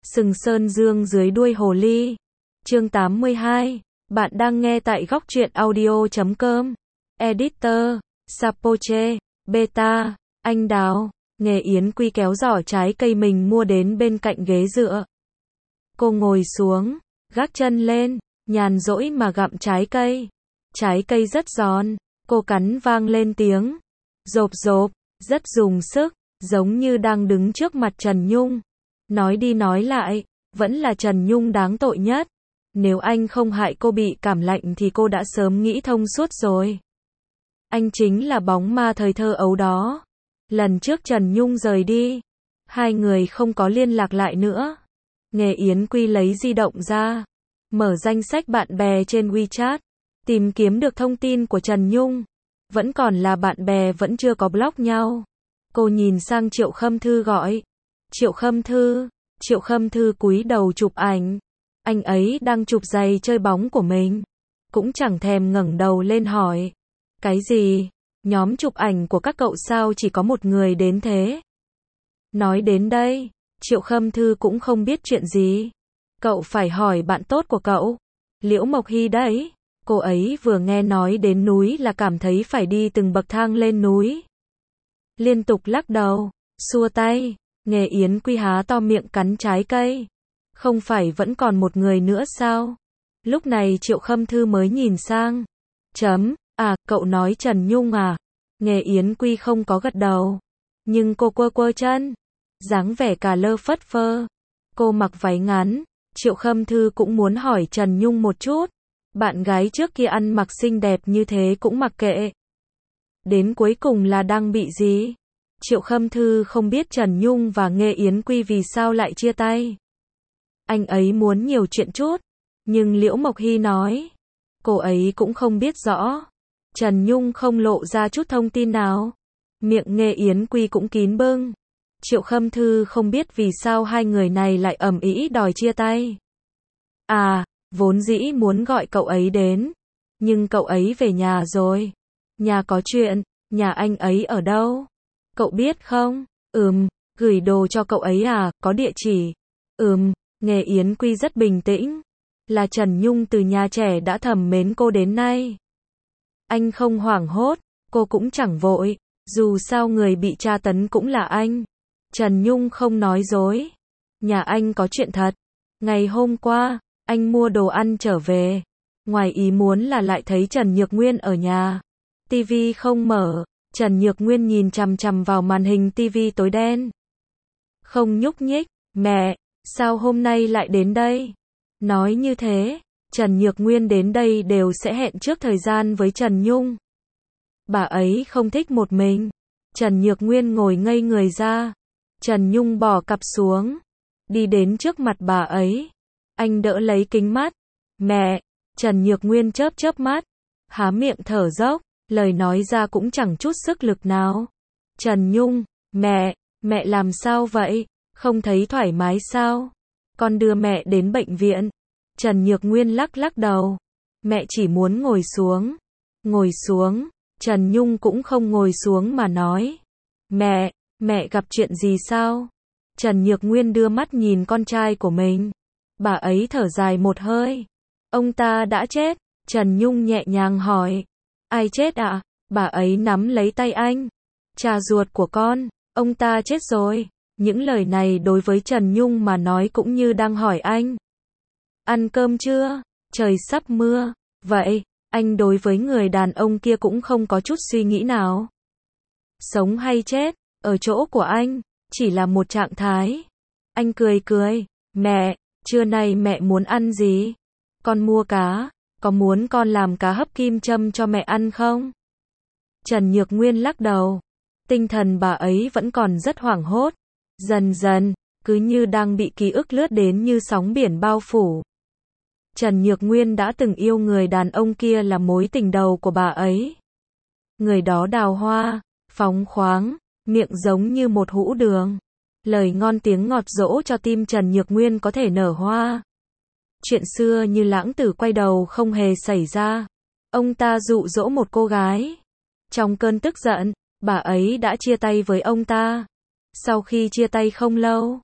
Sừng Sơn Dương dưới đuôi hồ ly. Chương 82. Bạn đang nghe tại góc truyện audio.com. Editor, Sapoche, Beta, Anh Đào. Nghề Yến Quy kéo giỏ trái cây mình mua đến bên cạnh ghế dựa. Cô ngồi xuống, gác chân lên, nhàn rỗi mà gặm trái cây. Trái cây rất giòn, cô cắn vang lên tiếng. Rộp rộp, rất dùng sức, giống như đang đứng trước mặt Trần Nhung. Nói đi nói lại, vẫn là Trần Nhung đáng tội nhất. Nếu anh không hại cô bị cảm lạnh thì cô đã sớm nghĩ thông suốt rồi. Anh chính là bóng ma thời thơ ấu đó. Lần trước Trần Nhung rời đi, hai người không có liên lạc lại nữa. Nghề Yến Quy lấy di động ra, mở danh sách bạn bè trên WeChat, tìm kiếm được thông tin của Trần Nhung. Vẫn còn là bạn bè, vẫn chưa có block nhau. Cô nhìn sang Triệu Khâm Thư gọi. Triệu Khâm Thư cúi đầu chụp ảnh. Anh ấy đang chụp giày chơi bóng của mình. Cũng chẳng thèm ngẩng đầu lên hỏi. Cái gì? Nhóm chụp ảnh của các cậu sao chỉ có một người đến thế? Nói đến đây, Triệu Khâm Thư cũng không biết chuyện gì. Cậu phải hỏi bạn tốt của cậu, Liễu Mộc Hy đấy. Cô ấy vừa nghe nói đến núi là cảm thấy phải đi từng bậc thang lên núi. Liên tục lắc đầu, xua tay. Nghề Yến Quy há to miệng cắn trái cây. Không phải vẫn còn một người nữa sao? Lúc này Triệu Khâm Thư mới nhìn sang. Cậu nói Trần Nhung à? Nghề Yến Quy không có gật đầu. Nhưng cô quơ chân. Dáng vẻ cà lơ phất phơ. Cô mặc váy ngắn. Triệu Khâm Thư cũng muốn hỏi Trần Nhung một chút. Bạn gái trước kia ăn mặc xinh đẹp như thế cũng mặc kệ. Đến cuối cùng là đang bị gì? Triệu Khâm Thư không biết Trần Nhung và Nghê Yến Quy vì sao lại chia tay. Anh ấy muốn nhiều chuyện chút. Nhưng Liễu Mộc Hy nói, cô ấy cũng không biết rõ. Trần Nhung không lộ ra chút thông tin nào. Miệng Nghê Yến Quy cũng kín bưng. Triệu Khâm Thư không biết vì sao hai người này lại ầm ĩ đòi chia tay. Vốn dĩ muốn gọi cậu ấy đến. Nhưng cậu ấy về nhà rồi. Nhà có chuyện. Nhà anh ấy ở đâu? Cậu biết không? Gửi đồ cho cậu ấy à? Có địa chỉ? Nghề Yến Quy rất bình tĩnh. Là Trần Nhung từ nhà trẻ đã thầm mến cô đến nay. Anh không hoảng hốt, cô cũng chẳng vội. Dù sao người bị tra tấn cũng là anh. Trần Nhung không nói dối. Nhà anh có chuyện thật. Ngày hôm qua, anh mua đồ ăn trở về. Ngoài ý muốn là lại thấy Trần Nhược Nguyên ở nhà. TV không mở. Trần Nhược Nguyên nhìn chằm chằm vào màn hình TV tối đen. Không nhúc nhích. Mẹ, sao hôm nay lại đến đây? Nói như thế, Trần Nhược Nguyên đến đây đều sẽ hẹn trước thời gian với Trần Nhung. Bà ấy không thích một mình. Trần Nhược Nguyên ngồi ngây người ra. Trần Nhung bỏ cặp xuống. Đi đến trước mặt bà ấy. Anh đỡ lấy kính mắt. Mẹ, Trần Nhược Nguyên chớp mắt. Há miệng thở dốc. Lời nói ra cũng chẳng chút sức lực nào. Trần Nhung, mẹ làm sao vậy? Không thấy thoải mái sao? Con đưa mẹ đến bệnh viện. Trần Nhược Nguyên lắc đầu. Mẹ chỉ muốn ngồi xuống. Ngồi xuống. Trần Nhung cũng không ngồi xuống mà nói. Mẹ gặp chuyện gì sao? Trần Nhược Nguyên đưa mắt nhìn con trai của mình. Bà ấy thở dài một hơi. Ông ta đã chết. Trần Nhung nhẹ nhàng hỏi. Ai chết ạ? Bà ấy nắm lấy tay anh. Cha ruột của con, ông ta chết rồi. Những lời này đối với Trần Nhung mà nói cũng như đang hỏi anh. Ăn cơm chưa? Trời sắp mưa. Vậy, anh đối với người đàn ông kia cũng không có chút suy nghĩ nào. Sống hay chết, ở chỗ của anh, chỉ là một trạng thái. Anh cười. Mẹ, trưa nay mẹ muốn ăn gì? Con mua cá. Có muốn con làm cá hấp kim châm cho mẹ ăn không? Trần Nhược Nguyên lắc đầu. Tinh thần bà ấy vẫn còn rất hoảng hốt. Dần, cứ như đang bị ký ức lướt đến như sóng biển bao phủ. Trần Nhược Nguyên đã từng yêu người đàn ông kia là mối tình đầu của bà ấy. Người đó đào hoa, phóng khoáng, miệng giống như một hũ đường. Lời ngon tiếng ngọt dỗ cho tim Trần Nhược Nguyên có thể nở hoa. Chuyện xưa như lãng tử quay đầu không hề xảy ra. Ông ta dụ dỗ một cô gái. Trong cơn tức giận, bà ấy đã chia tay với ông ta. Sau khi chia tay không lâu,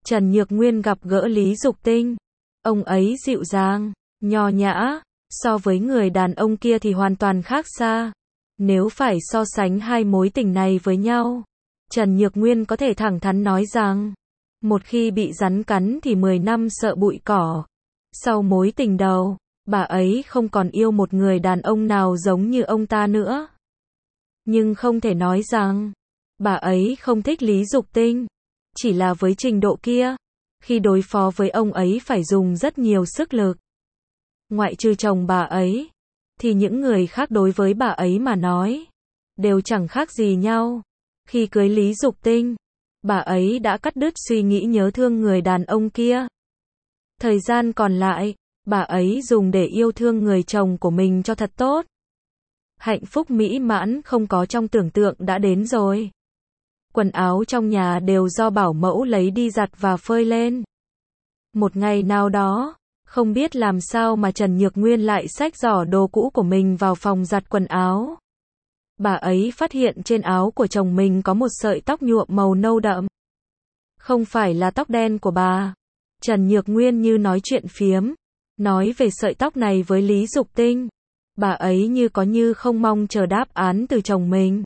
Trần Nhược Nguyên gặp gỡ Lý Dục Tinh. Ông ấy dịu dàng, nho nhã, so với người đàn ông kia thì hoàn toàn khác xa. Nếu phải so sánh hai mối tình này với nhau, Trần Nhược Nguyên có thể thẳng thắn nói rằng, một khi bị rắn cắn thì 10 năm sợ bụi cỏ. Sau mối tình đầu, bà ấy không còn yêu một người đàn ông nào giống như ông ta nữa. Nhưng không thể nói rằng, bà ấy không thích Lý Dục Tinh. Chỉ là với trình độ kia, khi đối phó với ông ấy phải dùng rất nhiều sức lực. Ngoại trừ chồng bà ấy, thì những người khác đối với bà ấy mà nói, đều chẳng khác gì nhau. Khi cưới Lý Dục Tinh, bà ấy đã cắt đứt suy nghĩ nhớ thương người đàn ông kia. Thời gian còn lại, bà ấy dùng để yêu thương người chồng của mình cho thật tốt. Hạnh phúc mỹ mãn không có trong tưởng tượng đã đến rồi. Quần áo trong nhà đều do bảo mẫu lấy đi giặt và phơi lên. Một ngày nào đó, không biết làm sao mà Trần Nhược Nguyên lại xách giỏ đồ cũ của mình vào phòng giặt quần áo. Bà ấy phát hiện trên áo của chồng mình có một sợi tóc nhuộm màu nâu đậm. Không phải là tóc đen của bà. Trần Nhược Nguyên như nói chuyện phiếm, nói về sợi tóc này với Lý Dục Tinh. Bà ấy như có như không mong chờ đáp án từ chồng mình.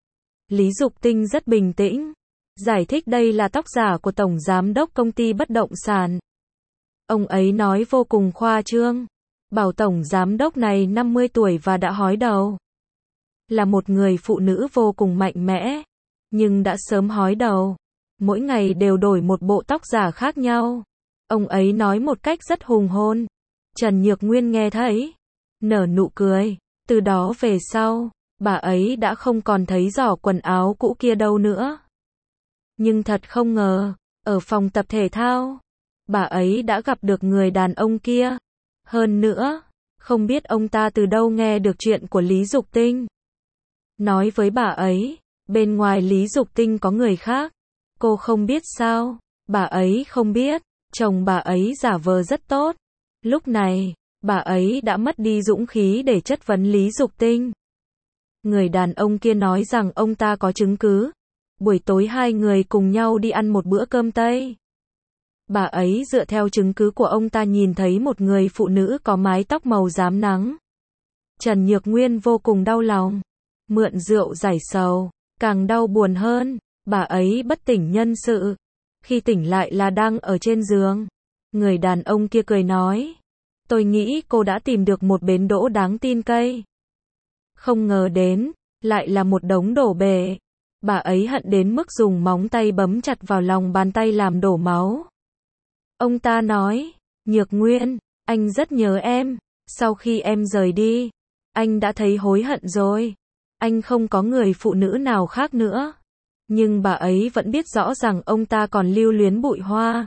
Lý Dục Tinh rất bình tĩnh, giải thích đây là tóc giả của Tổng Giám đốc công ty bất động sản. Ông ấy nói vô cùng khoa trương, bảo Tổng Giám đốc này 50 tuổi và đã hói đầu. Là một người phụ nữ vô cùng mạnh mẽ, nhưng đã sớm hói đầu. Mỗi ngày đều đổi một bộ tóc giả khác nhau. Ông ấy nói một cách rất hùng hồn. Trần Nhược Nguyên nghe thấy, nở nụ cười. Từ đó về sau, bà ấy đã không còn thấy giỏ quần áo cũ kia đâu nữa. Nhưng thật không ngờ, ở phòng tập thể thao, bà ấy đã gặp được người đàn ông kia. Hơn nữa, không biết ông ta từ đâu nghe được chuyện của Lý Dục Tinh. Nói với bà ấy, bên ngoài Lý Dục Tinh có người khác. Cô không biết sao? Bà ấy không biết, chồng bà ấy giả vờ rất tốt. Lúc này, bà ấy đã mất đi dũng khí để chất vấn Lý Dục Tinh. Người đàn ông kia nói rằng ông ta có chứng cứ. Buổi tối hai người cùng nhau đi ăn một bữa cơm Tây. Bà ấy dựa theo chứng cứ của ông ta nhìn thấy một người phụ nữ có mái tóc màu rám nắng. Trần Nhược Nguyên vô cùng đau lòng. Mượn rượu giải sầu, càng đau buồn hơn. Bà ấy bất tỉnh nhân sự. Khi tỉnh lại là đang ở trên giường. Người đàn ông kia cười nói, tôi nghĩ cô đã tìm được một bến đỗ đáng tin cậy. Không ngờ đến, lại là một đống đổ bể. Bà ấy hận đến mức dùng móng tay bấm chặt vào lòng bàn tay làm đổ máu. Ông ta nói, Nhược Nguyên, anh rất nhớ em. Sau khi em rời đi, anh đã thấy hối hận rồi. Anh không có người phụ nữ nào khác nữa. Nhưng bà ấy vẫn biết rõ rằng ông ta còn lưu luyến Bụi Hoa.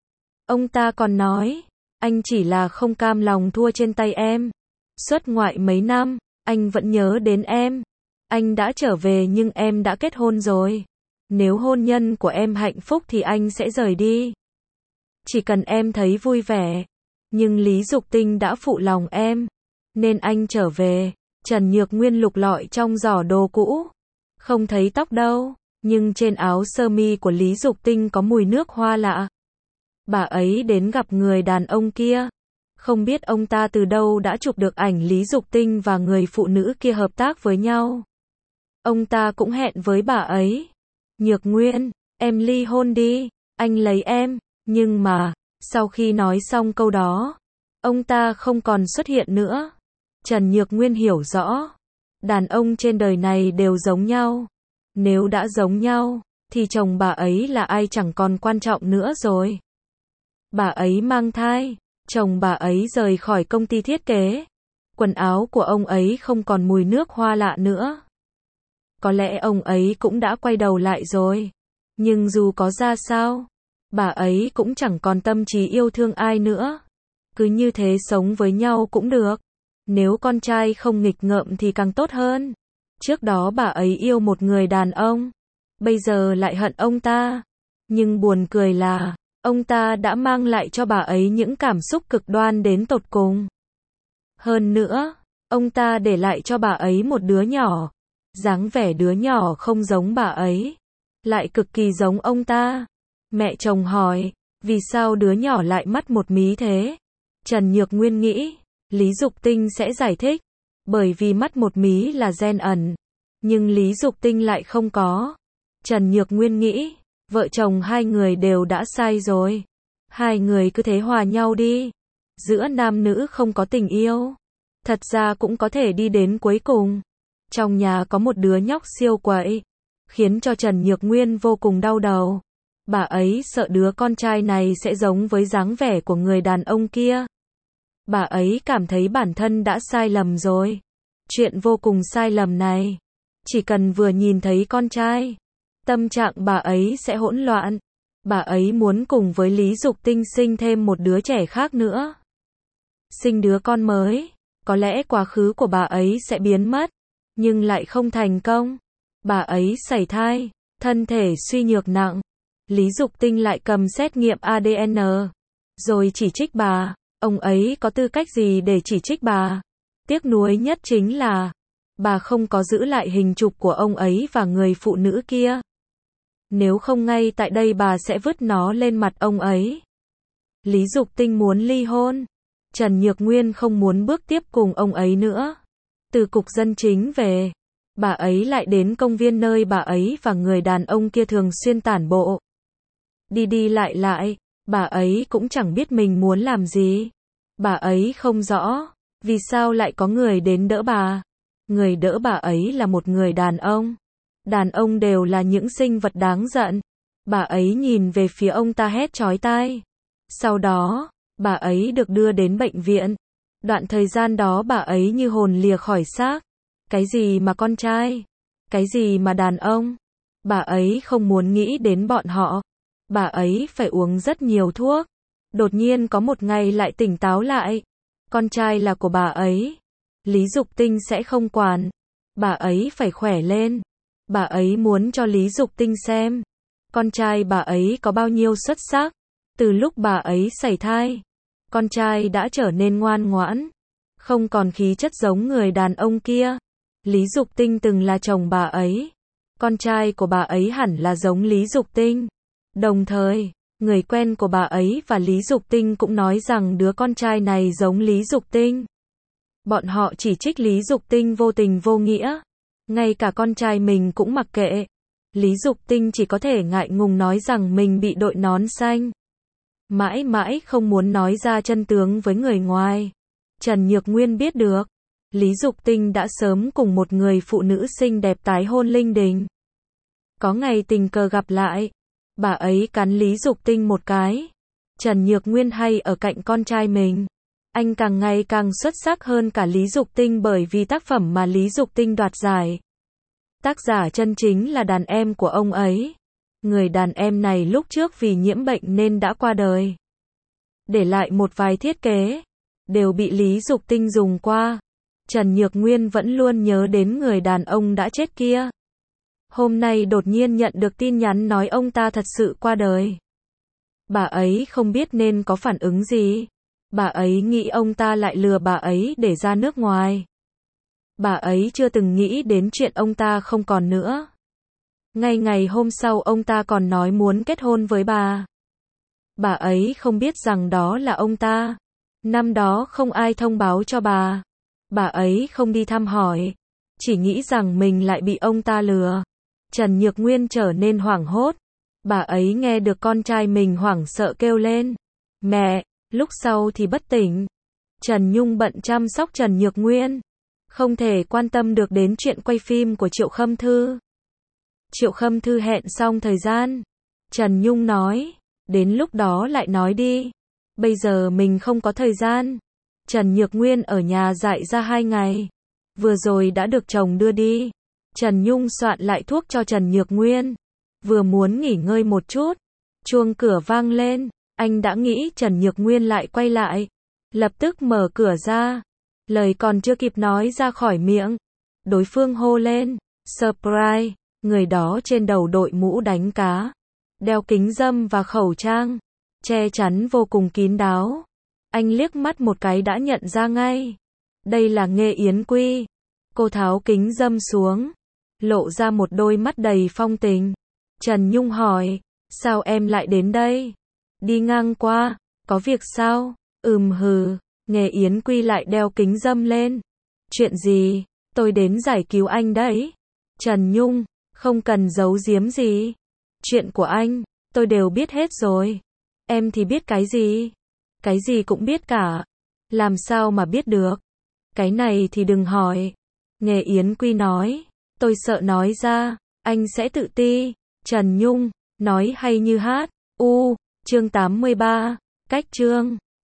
Ông ta còn nói, anh chỉ là không cam lòng thua trên tay em. Xuất ngoại mấy năm, anh vẫn nhớ đến em. Anh đã trở về nhưng em đã kết hôn rồi. Nếu hôn nhân của em hạnh phúc thì anh sẽ rời đi. Chỉ cần em thấy vui vẻ. Nhưng Lý Dục Tinh đã phụ lòng em, nên anh trở về. Trần Nhược Nguyên lục lọi trong giỏ đồ cũ. Không thấy tóc đâu, nhưng trên áo sơ mi của Lý Dục Tinh có mùi nước hoa lạ. Bà ấy đến gặp người đàn ông kia. Không biết ông ta từ đâu đã chụp được ảnh Lý Dục Tinh và người phụ nữ kia hợp tác với nhau. Ông ta cũng hẹn với bà ấy. Nhược Nguyên, em ly hôn đi, anh lấy em. Nhưng mà, sau khi nói xong câu đó, ông ta không còn xuất hiện nữa. Trần Nhược Nguyên hiểu rõ, đàn ông trên đời này đều giống nhau. Nếu đã giống nhau, thì chồng bà ấy là ai chẳng còn quan trọng nữa rồi. Bà ấy mang thai, chồng bà ấy rời khỏi công ty thiết kế. Quần áo của ông ấy không còn mùi nước hoa lạ nữa. Có lẽ ông ấy cũng đã quay đầu lại rồi. Nhưng dù có ra sao, bà ấy cũng chẳng còn tâm trí yêu thương ai nữa. Cứ như thế sống với nhau cũng được. Nếu con trai không nghịch ngợm thì càng tốt hơn. Trước đó bà ấy yêu một người đàn ông, bây giờ lại hận ông ta. Nhưng buồn cười là, ông ta đã mang lại cho bà ấy những cảm xúc cực đoan đến tột cùng. Hơn nữa, ông ta để lại cho bà ấy một đứa nhỏ. Dáng vẻ đứa nhỏ không giống bà ấy, lại cực kỳ giống ông ta. Mẹ chồng hỏi, Vì sao đứa nhỏ lại mắt một mí thế? Trần Nhược Nguyên nghĩ, Lý Dục Tinh sẽ giải thích. Bởi vì mắt một mí là gen ẩn. Nhưng Lý Dục Tinh lại không có. Trần Nhược Nguyên nghĩ, vợ chồng hai người đều đã sai rồi. Hai người cứ thế hòa nhau đi. Giữa nam nữ không có tình yêu. Thật ra cũng có thể đi đến cuối cùng. Trong nhà có một đứa nhóc siêu quậy. Khiến cho Trần Nhược Nguyên vô cùng đau đầu. Bà ấy sợ đứa con trai này sẽ giống với dáng vẻ của người đàn ông kia. Bà ấy cảm thấy bản thân đã sai lầm rồi. Chuyện vô cùng sai lầm này. Chỉ cần vừa nhìn thấy con trai, tâm trạng bà ấy sẽ hỗn loạn. Bà ấy muốn cùng với Lý Dục Tinh sinh thêm một đứa trẻ khác nữa. Sinh đứa con mới. Có lẽ quá khứ của bà ấy sẽ biến mất. Nhưng lại không thành công. Bà ấy sảy thai. Thân thể suy nhược nặng. Lý Dục Tinh lại cầm xét nghiệm ADN. Rồi chỉ trích bà. Ông ấy có tư cách gì để chỉ trích bà? Tiếc nuối nhất chính là bà không có giữ lại hình chụp của ông ấy và người phụ nữ kia. Nếu không ngay tại đây bà sẽ vứt nó lên mặt ông ấy. Lý Dục Tinh muốn ly hôn. Trần Nhược Nguyên không muốn bước tiếp cùng ông ấy nữa. Từ cục dân chính về, bà ấy lại đến công viên nơi bà ấy và người đàn ông kia thường xuyên tản bộ. Đi đi lại lại, bà ấy cũng chẳng biết mình muốn làm gì. Bà ấy không rõ, vì sao lại có người đến đỡ bà. Người đỡ bà ấy là một người đàn ông. Đàn ông đều là những sinh vật đáng giận. Bà ấy nhìn về phía ông ta hét chói tai. Sau đó, bà ấy được đưa đến bệnh viện. Đoạn thời gian đó bà ấy như hồn lìa khỏi xác. Cái gì mà con trai? Cái gì mà đàn ông? Bà ấy không muốn nghĩ đến bọn họ. Bà ấy phải uống rất nhiều thuốc. Đột nhiên có một ngày lại tỉnh táo lại. Con trai là của bà ấy. Lý Dục Tinh sẽ không quản. Bà ấy phải khỏe lên. Bà ấy muốn cho Lý Dục Tinh xem. Con trai bà ấy có bao nhiêu xuất sắc. Từ lúc bà ấy sảy thai, con trai đã trở nên ngoan ngoãn. Không còn khí chất giống người đàn ông kia. Lý Dục Tinh từng là chồng bà ấy. Con trai của bà ấy hẳn là giống Lý Dục Tinh. Đồng thời, người quen của bà ấy và Lý Dục Tinh cũng nói rằng đứa con trai này giống Lý Dục Tinh. Bọn họ chỉ trích Lý Dục Tinh vô tình vô nghĩa. Ngay cả con trai mình cũng mặc kệ. Lý Dục Tinh chỉ có thể ngại ngùng nói rằng mình bị đội nón xanh. Mãi mãi không muốn nói ra chân tướng với người ngoài. Trần Nhược Nguyên biết được, Lý Dục Tinh đã sớm cùng một người phụ nữ xinh đẹp tái hôn linh đình. Có ngày tình cờ gặp lại, bà ấy cắn Lý Dục Tinh một cái. Trần Nhược Nguyên hay ở cạnh con trai mình. Anh càng ngày càng xuất sắc hơn cả Lý Dục Tinh bởi vì tác phẩm mà Lý Dục Tinh đoạt giải. Tác giả chân chính là đàn em của ông ấy. Người đàn em này lúc trước vì nhiễm bệnh nên đã qua đời. Để lại một vài thiết kế, đều bị Lý Dục Tinh dùng qua. Trần Nhược Nguyên vẫn luôn nhớ đến người đàn ông đã chết kia. Hôm nay đột nhiên nhận được tin nhắn nói ông ta thật sự qua đời. Bà ấy không biết nên có phản ứng gì. Bà ấy nghĩ ông ta lại lừa bà ấy để ra nước ngoài. Bà ấy chưa từng nghĩ đến chuyện ông ta không còn nữa. Ngay ngày hôm sau ông ta còn nói muốn kết hôn với bà. Bà ấy không biết rằng đó là ông ta. Năm đó không ai thông báo cho bà. Bà ấy không đi thăm hỏi. Chỉ nghĩ rằng mình lại bị ông ta lừa. Trần Nhược Nguyên trở nên hoảng hốt. Bà ấy nghe được con trai mình hoảng sợ kêu lên. Mẹ, lúc sau thì bất tỉnh. Trần Nhung bận chăm sóc Trần Nhược Nguyên. Không thể quan tâm được đến chuyện quay phim của Triệu Khâm Thư. Triệu Khâm Thư hẹn xong thời gian. Trần Nhung nói, đến lúc đó lại nói đi. Bây giờ mình không có thời gian. Trần Nhược Nguyên ở nhà dại ra 2 ngày. Vừa rồi đã được chồng đưa đi. Trần Nhung soạn lại thuốc cho Trần Nhược Nguyên. Vừa muốn nghỉ ngơi một chút. Chuông cửa vang lên. Anh đã nghĩ Trần Nhược Nguyên lại quay lại. Lập tức mở cửa ra. Lời còn chưa kịp nói ra khỏi miệng. Đối phương hô lên. Surprise. Người đó trên đầu đội mũ đánh cá. Đeo kính râm và khẩu trang. Che chắn vô cùng kín đáo. Anh liếc mắt một cái đã nhận ra ngay. Đây là Nghê Yến Quy. Cô tháo kính râm xuống. Lộ ra một đôi mắt đầy phong tình. Trần Nhung hỏi. Sao em lại đến đây? đi ngang qua, có việc sao? Hừ, Nghề Yến Quy lại đeo kính râm lên. Chuyện gì? Tôi đến giải cứu anh đấy. Trần Nhung, không cần giấu giếm gì. Chuyện của anh, tôi đều biết hết rồi. Em thì biết cái gì? Cái gì cũng biết cả. Làm sao mà biết được? Cái này thì đừng hỏi. Nghề Yến Quy nói, tôi sợ nói ra, anh sẽ tự ti. Trần Nhung, nói hay như hát. Chương 83, cách chương.